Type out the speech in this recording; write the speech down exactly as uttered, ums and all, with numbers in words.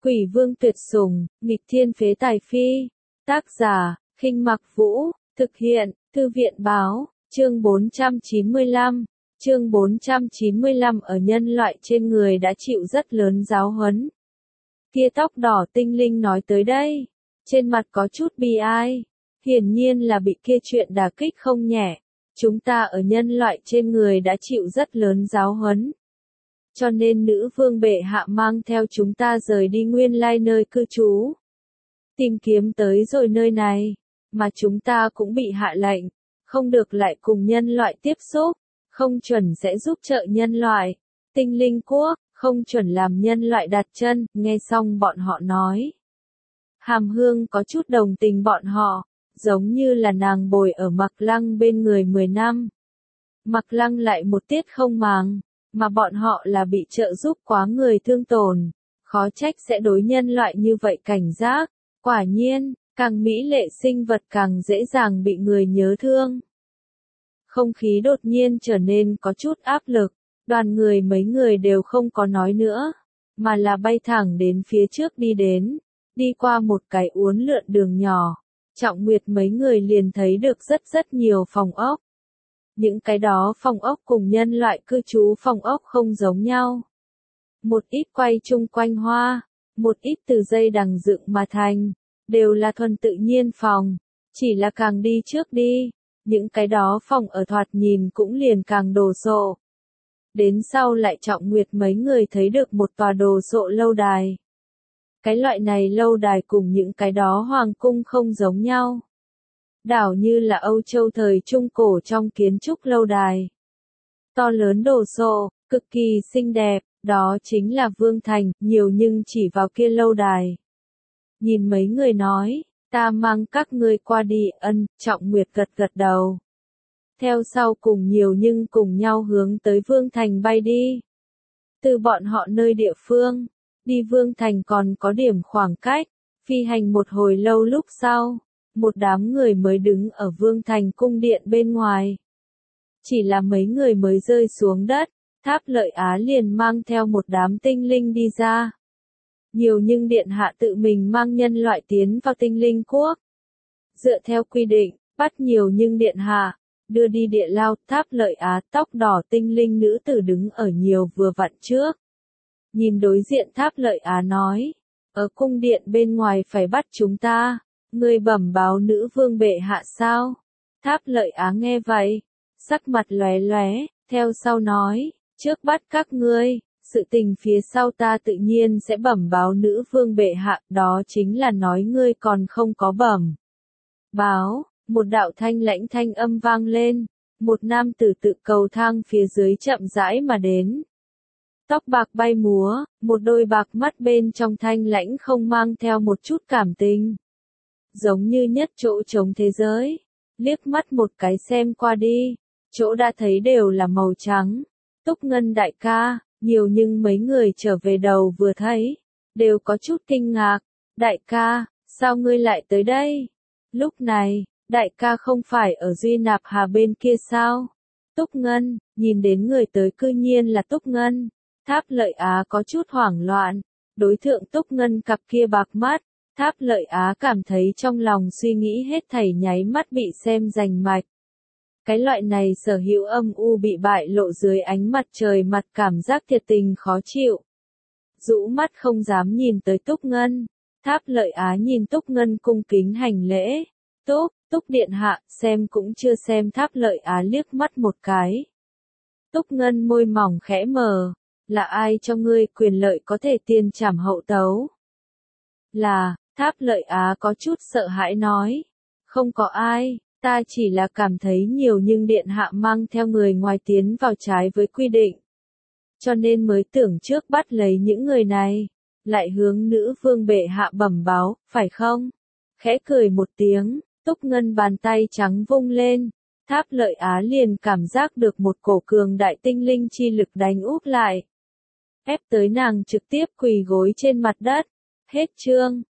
Quỷ vương tuyệt sủng, nghịch thiên phế tài phi. Tác giả, Khinh Mặc Vũ, thực hiện, Thư viện báo, chương bốn trăm chín mươi lăm. Chương bốn trăm chín mươi lăm ở nhân loại trên người đã chịu rất lớn giáo huấn. Kia tóc đỏ tinh linh nói tới đây, trên mặt có chút bi ai, hiển nhiên là bị kia chuyện đả kích không nhẹ. Chúng ta ở nhân loại trên người đã chịu rất lớn giáo huấn. Cho nên nữ vương bệ hạ mang theo chúng ta rời đi nguyên lai nơi cư trú. Tìm kiếm tới rồi nơi này, mà chúng ta cũng bị hạ lệnh, không được lại cùng nhân loại tiếp xúc, không chuẩn sẽ giúp trợ nhân loại. Tinh linh quốc, không chuẩn làm nhân loại đặt chân, nghe xong bọn họ nói. Hàm Hương có chút đồng tình bọn họ, giống như là nàng bồi ở Mặc Lăng bên người mười năm. Mặc Lăng lại một tiết không màng, mà bọn họ là bị trợ giúp quá người thương tổn, khó trách sẽ đối nhân loại như vậy cảnh giác. Quả nhiên, càng mỹ lệ sinh vật càng dễ dàng bị người nhớ thương. Không khí đột nhiên trở nên có chút áp lực, đoàn người mấy người đều không có nói nữa, mà là bay thẳng đến phía trước đi đến, đi qua một cái uốn lượn đường nhỏ. Trọng Nguyệt mấy người liền thấy được rất rất nhiều phòng ốc. Những cái đó phòng ốc cùng nhân loại cư trú phòng ốc không giống nhau. Một ít quay chung quanh hoa, một ít từ dây đằng dựng mà thành, đều là thuần tự nhiên phòng, chỉ là càng đi trước đi, những cái đó phòng ở thoạt nhìn cũng liền càng đồ sộ. Đến sau lại Trọng Nguyệt mấy người thấy được một tòa đồ sộ lâu đài. Cái loại này lâu đài cùng những cái đó hoàng cung không giống nhau. Đảo như là Âu Châu thời Trung Cổ trong kiến trúc lâu đài. To lớn đồ sộ, cực kỳ xinh đẹp, đó chính là Vương Thành, nhiều nhưng chỉ vào kia lâu đài. Nhìn mấy người nói, ta mang các ngươi qua đi, ân, Trọng Nguyệt gật gật đầu. Theo sau cùng nhiều nhưng cùng nhau hướng tới Vương Thành bay đi. Từ bọn họ nơi địa phương, đi Vương Thành còn có điểm khoảng cách, phi hành một hồi lâu lúc sau, một đám người mới đứng ở Vương Thành cung điện bên ngoài. Chỉ là mấy người mới rơi xuống đất, Tháp Lợi Á liền mang theo một đám tinh linh đi ra. Nhiều nhưng điện hạ tự mình mang nhân loại tiến vào tinh linh quốc. Dựa theo quy định, bắt nhiều nhưng điện hạ, đưa đi địa lao. Tháp Lợi Á tóc đỏ tinh linh nữ tử đứng ở nhiều vừa vặn trước. Nhìn đối diện Tháp Lợi Á nói, ở cung điện bên ngoài phải bắt chúng ta, ngươi bẩm báo nữ vương bệ hạ sao? Tháp Lợi Á nghe vậy, sắc mặt lóe lóe, theo sau nói, trước bắt các ngươi, sự tình phía sau ta tự nhiên sẽ bẩm báo nữ vương bệ hạ, đó chính là nói ngươi còn không có bẩm báo. Một đạo thanh lãnh thanh âm vang lên, một nam tử tự cầu thang phía dưới chậm rãi mà đến. Tóc bạc bay múa, một đôi bạc mắt bên trong thanh lãnh không mang theo một chút cảm tình. Giống như nhất chỗ trống thế giới, liếc mắt một cái xem qua đi, chỗ đã thấy đều là màu trắng. Túc Ngân đại ca, nhiều nhưng mấy người trở về đầu vừa thấy, đều có chút kinh ngạc. Đại ca, sao ngươi lại tới đây? Lúc này, đại ca không phải ở Duy Nạp Hà bên kia sao? Túc Ngân, nhìn đến người tới cư nhiên là Túc Ngân. Tháp Lợi Á có chút hoảng loạn, đối thượng Túc Ngân cặp kia bạc mắt, Tháp Lợi Á cảm thấy trong lòng suy nghĩ hết thảy nháy mắt bị xem rành mạch. Cái loại này sở hữu âm u bị bại lộ dưới ánh mặt trời mặt cảm giác thiệt tình khó chịu. Rũ mắt không dám nhìn tới Túc Ngân, Tháp Lợi Á nhìn Túc Ngân cung kính hành lễ. Túc, Túc điện hạ, xem cũng chưa xem Tháp Lợi Á liếc mắt một cái. Túc Ngân môi mỏng khẽ mờ. Là ai cho ngươi quyền lợi có thể tiền trảm hậu tấu? Là, Tháp Lợi Á có chút sợ hãi nói. Không có ai, ta chỉ là cảm thấy nhiều nhưng điện hạ mang theo người ngoài tiến vào trái với quy định. Cho nên mới tưởng trước bắt lấy những người này, lại hướng nữ vương bệ hạ bẩm báo, phải không? Khẽ cười một tiếng, Túc Ngân bàn tay trắng vung lên. Tháp Lợi Á liền cảm giác được một cổ cường đại tinh linh chi lực đánh úp lại. Ép tới nàng trực tiếp quỳ gối trên mặt đất. Hết chương.